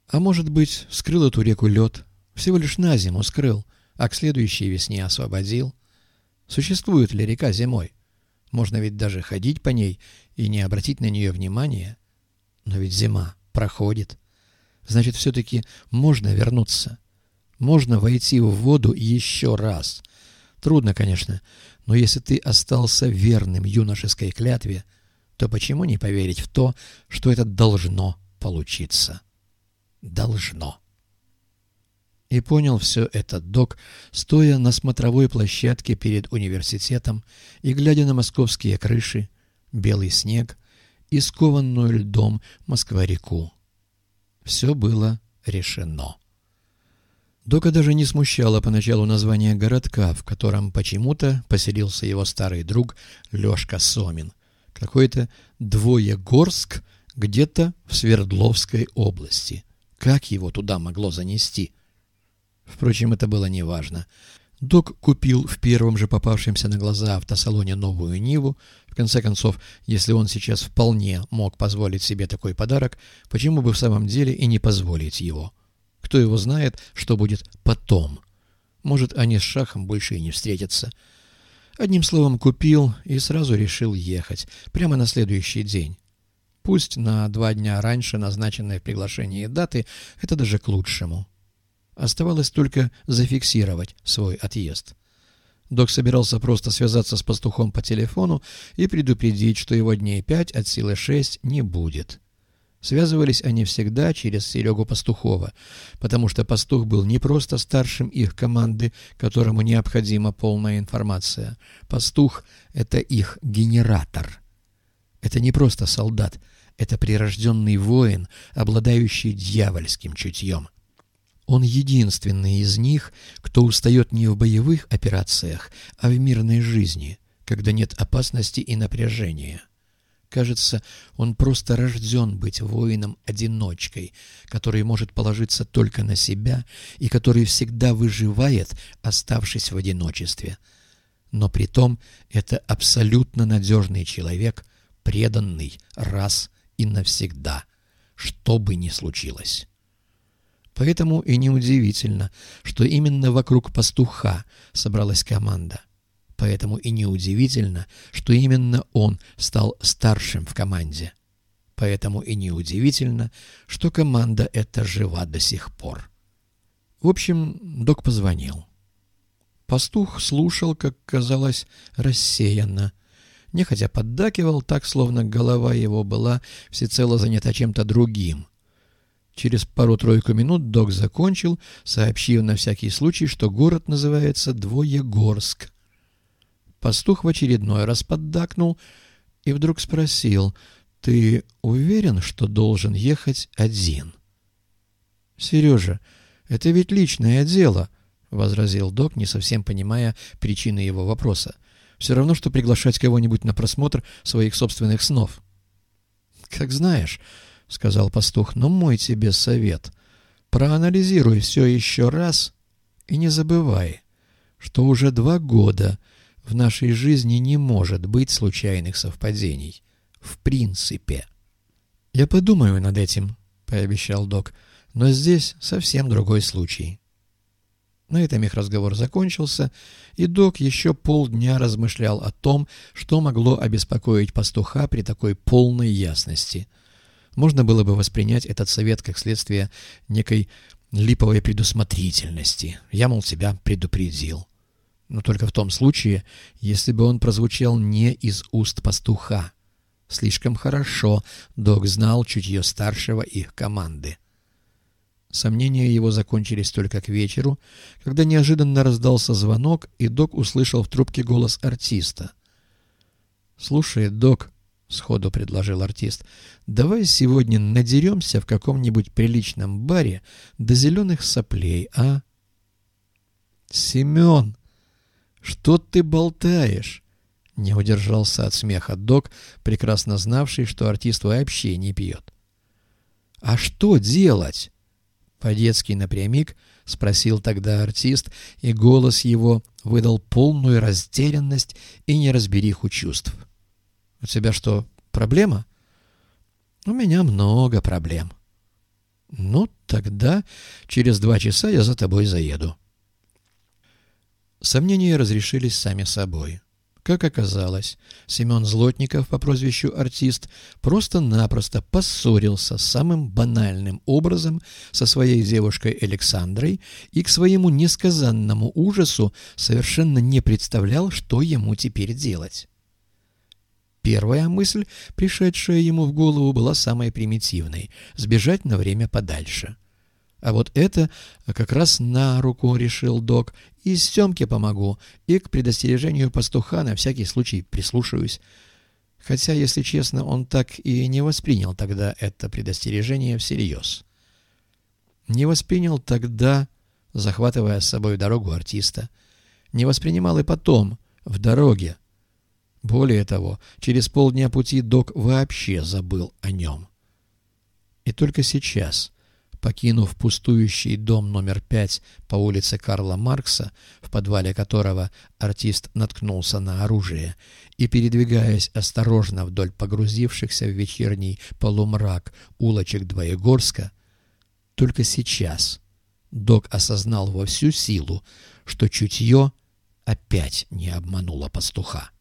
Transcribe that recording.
А может быть, скрыл эту реку лед, всего лишь на зиму скрыл, а к следующей весне освободил? Существует ли река зимой? Можно ведь даже ходить по ней и не обратить на нее внимания. Но ведь зима проходит. Значит, все-таки можно вернуться. Можно войти в воду еще раз. Трудно, конечно, но если ты остался верным юношеской клятве, то почему не поверить в то, что это должно получиться? Должно. И понял все это док, стоя на смотровой площадке перед университетом и глядя на московские крыши, белый снег и скованную льдом Москва-реку. Все было решено. Дока даже не смущало поначалу название городка, в котором почему-то поселился его старый друг Лешка Сомин. Какой-то Двоегорск где-то в Свердловской области. Как его туда могло занести? Впрочем, это было неважно. Док купил в первом же попавшемся на глаза автосалоне новую Ниву. В конце концов, если он сейчас вполне мог позволить себе такой подарок, почему бы в самом деле и не позволить его? Кто его знает, что будет потом? Может, они с Шахом больше и не встретятся. Одним словом, купил и сразу решил ехать. Прямо на следующий день. Пусть на 2 дня раньше назначенной в приглашении даты, это даже к лучшему. Оставалось только зафиксировать свой отъезд. Док собирался просто связаться с пастухом по телефону и предупредить, что его дней 5 от силы 6 не будет. Связывались они всегда через Серегу Пастухова, потому что пастух был не просто старшим их команды, которому необходима полная информация. Пастух — это их генератор. Это не просто солдат, это прирожденный воин, обладающий дьявольским чутьем. Он единственный из них, кто устает не в боевых операциях, а в мирной жизни, когда нет опасности и напряжения. Кажется, он просто рожден быть воином-одиночкой, который может положиться только на себя и который всегда выживает, оставшись в одиночестве. Но притом это абсолютно надежный человек, преданный раз и навсегда, что бы ни случилось. Поэтому и неудивительно, что именно вокруг пастуха собралась команда. Поэтому и неудивительно, что именно он стал старшим в команде. Поэтому и неудивительно, что команда эта жива до сих пор. В общем, док позвонил. Пастух слушал, как казалось, рассеянно. Нехотя поддакивал, так, словно голова его была всецело занята чем-то другим. Через пару-тройку минут док закончил, сообщив на всякий случай, что город называется Двоегорск. Пастух в очередной раз поддакнул и вдруг спросил: «Ты уверен, что должен ехать один?» «Сережа, это ведь личное дело», — возразил док, не совсем понимая причины его вопроса. «Все равно, что приглашать кого-нибудь на просмотр своих собственных снов». «Как знаешь», — сказал пастух, — «но мой тебе совет. Проанализируй все еще раз и не забывай, что уже 2 года в нашей жизни не может быть случайных совпадений. В принципе». «Я подумаю над этим», — пообещал док, — «но здесь совсем другой случай». На этом их разговор закончился, и док еще полдня размышлял о том, что могло обеспокоить пастуха при такой полной ясности. Можно было бы воспринять этот совет как следствие некой липовой предусмотрительности. Я, мол, тебя предупредил. Но только в том случае, если бы он прозвучал не из уст пастуха. Слишком хорошо док знал чутье старшего их команды. Сомнения его закончились только к вечеру, когда неожиданно раздался звонок, и док услышал в трубке голос артиста. «Слушай, док», — сходу предложил артист, — «давай сегодня надеремся в каком-нибудь приличном баре до зеленых соплей, а?» «Семен, что ты болтаешь?» — не удержался от смеха док, прекрасно знавший, что артист вообще не пьет. «А что делать?» — по-детски напрямик спросил тогда артист, и голос его выдал полную растерянность и неразбериху чувств. «У тебя что, проблема?» «У меня много проблем». «Ну, Тогда через 2 часа я за тобой заеду. Сомнения разрешились сами собой. Как оказалось, Семен Злотников по прозвищу «Артист» просто-напросто поссорился самым банальным образом со своей девушкой Александрой и к своему несказанному ужасу совершенно не представлял, что ему теперь делать. Первая мысль, пришедшая ему в голову, была самой примитивной — сбежать на время подальше. А вот это как раз на руку, решил док, и Семке помогу, и к предостережению пастуха на всякий случай прислушаюсь. Хотя, если честно, он так и не воспринял тогда это предостережение всерьез. Не воспринял тогда, захватывая с собой дорогу артиста. Не воспринимал и потом, в дороге. Более того, через полдня пути док вообще забыл о нем. И только сейчас, покинув пустующий дом номер 5 по улице Карла Маркса, в подвале которого артист наткнулся на оружие, и передвигаясь осторожно вдоль погрузившихся в вечерний полумрак улочек Двоегорска, только сейчас док осознал во всю силу, что чутье опять не обмануло пастуха.